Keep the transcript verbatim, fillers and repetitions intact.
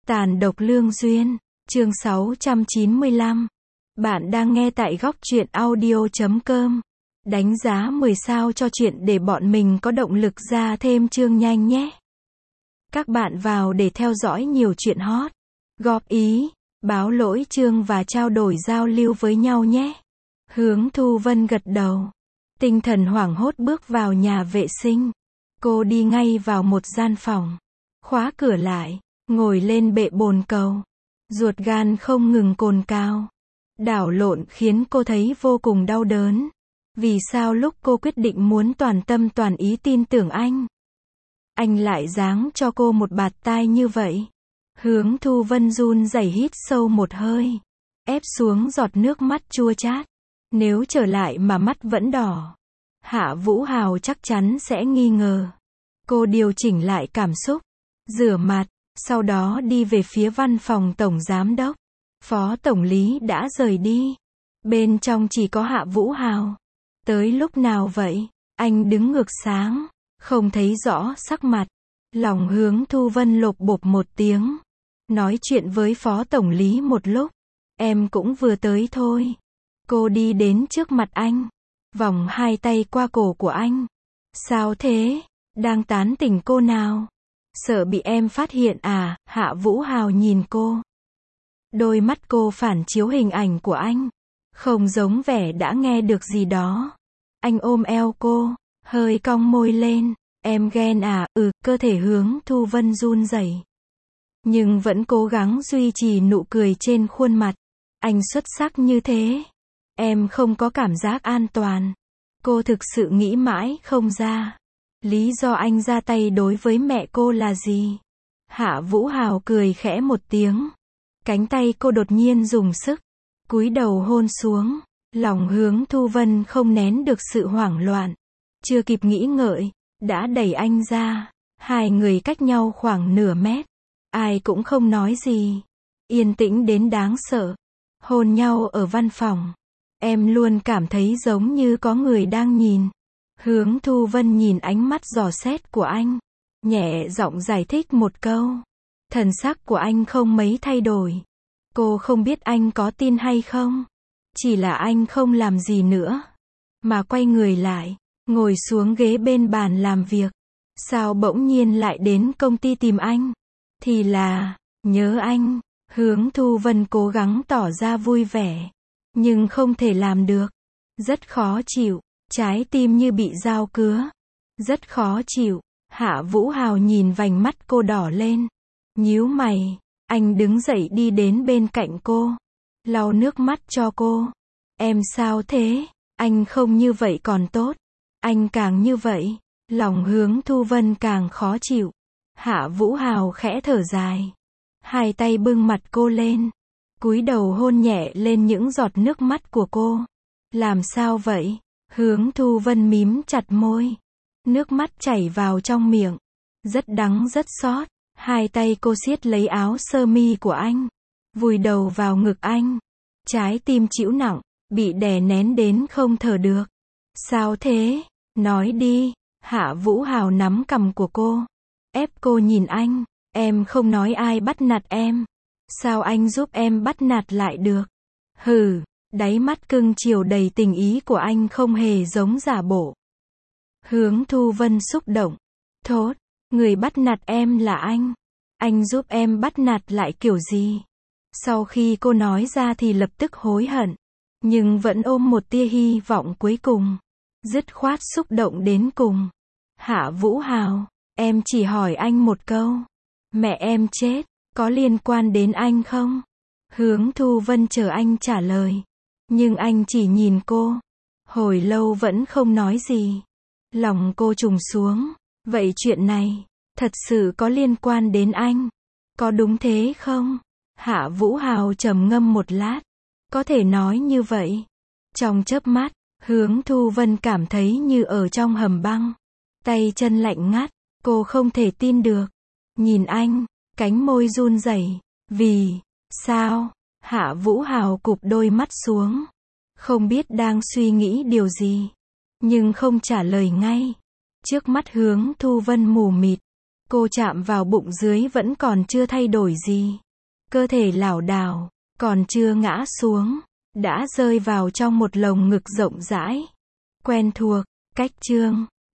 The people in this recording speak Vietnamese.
Tàn độc lương duyên, chương sáu trăm chín mươi lăm. Bạn đang nghe tại góc truyện audio chấm com. Đánh giá mười sao cho chuyện để bọn mình có động lực ra thêm chương nhanh nhé. Các bạn vào để theo dõi nhiều chuyện hot, góp ý, báo lỗi chương và trao đổi giao lưu với nhau nhé. Hướng Thu Vân gật đầu. Tinh thần hoảng hốt bước vào nhà vệ sinh. Cô đi ngay vào một gian phòng. Khóa cửa lại. Ngồi lên bệ bồn cầu. Ruột gan không ngừng cồn cào. Đảo lộn khiến cô thấy vô cùng đau đớn. Vì sao lúc cô quyết định muốn toàn tâm toàn ý tin tưởng anh, anh lại giáng cho cô một bạt tai như vậy? Hướng Thu Vân run rẩy hít sâu một hơi. Ép xuống giọt nước mắt chua chát. Nếu trở lại mà mắt vẫn đỏ, Hạ Vũ Hào chắc chắn sẽ nghi ngờ. Cô điều chỉnh lại cảm xúc. Rửa mặt. Sau đó đi về phía văn phòng tổng giám đốc. Phó tổng lý đã rời đi. Bên trong chỉ có Hạ Vũ Hào. Tới lúc nào vậy? Anh đứng ngược sáng, không thấy rõ sắc mặt. Lòng Hướng Thu Vân lộp bộp một tiếng. Nói chuyện với phó tổng lý một lúc. Em cũng vừa tới thôi. Cô đi đến trước mặt anh. Vòng hai tay qua cổ của anh. Sao thế? Đang tán tỉnh cô nào? Sợ bị em phát hiện à? Hạ Vũ Hào nhìn cô. Đôi mắt cô phản chiếu hình ảnh của anh. Không giống vẻ đã nghe được gì đó. Anh ôm eo cô, hơi cong môi lên. Em ghen à? Ừ, cơ thể Hướng Thu Vân run rẩy. Nhưng vẫn cố gắng duy trì nụ cười trên khuôn mặt. Anh xuất sắc như thế. Em không có cảm giác an toàn. Cô thực sự nghĩ mãi không ra. Lý do anh ra tay đối với mẹ cô là gì? Hạ Vũ Hào cười khẽ một tiếng. Cánh tay cô đột nhiên dùng sức. Cúi đầu hôn xuống. Lòng Hướng Thu Vân không nén được sự hoảng loạn. Chưa kịp nghĩ ngợi, đã đẩy anh ra. Hai người cách nhau khoảng nửa mét. Ai cũng không nói gì. Yên tĩnh đến đáng sợ. Hôn nhau ở văn phòng. Em luôn cảm thấy giống như có người đang nhìn. Hướng Thu Vân nhìn ánh mắt dò xét của anh. Nhẹ giọng giải thích một câu. Thần sắc của anh không mấy thay đổi. Cô không biết anh có tin hay không. Chỉ là anh không làm gì nữa. Mà quay người lại. Ngồi xuống ghế bên bàn làm việc. Sao bỗng nhiên lại đến công ty tìm anh? Thì là, nhớ anh. Hướng Thu Vân cố gắng tỏ ra vui vẻ. Nhưng không thể làm được. Rất khó chịu. Trái tim như bị dao cứa. Rất khó chịu. Hạ Vũ Hào nhìn vành mắt cô đỏ lên. Nhíu mày. Anh đứng dậy đi đến bên cạnh cô. Lau nước mắt cho cô. Em sao thế? Anh không như vậy còn tốt. Anh càng như vậy. Lòng Hướng Thu Vân càng khó chịu. Hạ Vũ Hào khẽ thở dài. Hai tay bưng mặt cô lên. Cúi đầu hôn nhẹ lên những giọt nước mắt của cô. Làm sao vậy? Hướng Thu Vân mím chặt môi. Nước mắt chảy vào trong miệng. Rất đắng rất xót. Hai tay cô siết lấy áo sơ mi của anh. Vùi đầu vào ngực anh. Trái tim chịu nặng. Bị đè nén đến không thở được. Sao thế? Nói đi. Hạ Vũ Hào nắm cằm của cô. Ép cô nhìn anh. Em không nói ai bắt nạt em. Sao anh giúp em bắt nạt lại được? Hừ. Đáy mắt cưng chiều đầy tình ý của anh không hề giống giả bộ. Hướng Thu Vân xúc động. Thốt. Người bắt nạt em là anh. Anh giúp em bắt nạt lại kiểu gì? Sau khi cô nói ra thì lập tức hối hận. Nhưng vẫn ôm một tia hy vọng cuối cùng. Dứt khoát xúc động đến cùng. Hạ Vũ Hào. Em chỉ hỏi anh một câu. Mẹ em chết. Có liên quan đến anh không? Hướng Thu Vân chờ anh trả lời. Nhưng anh chỉ nhìn cô. Hồi lâu vẫn không nói gì. Lòng cô trùng xuống. Vậy chuyện này, thật sự có liên quan đến anh? Có đúng thế không? Hạ Vũ Hào trầm ngâm một lát. Có thể nói như vậy. Trong chớp mắt, Hướng Thu Vân cảm thấy như ở trong hầm băng. Tay chân lạnh ngắt. Cô không thể tin được. Nhìn anh, cánh môi run rẩy. Vì sao? Hạ Vũ Hào cụp đôi mắt xuống. Không biết đang suy nghĩ điều gì. Nhưng không trả lời ngay. Trước mắt Hướng Thu Vân mù mịt. Cô chạm vào bụng dưới vẫn còn chưa thay đổi gì. Cơ thể lảo đảo, còn chưa ngã xuống, đã rơi vào trong một lồng ngực rộng rãi. Quen thuộc, cách chương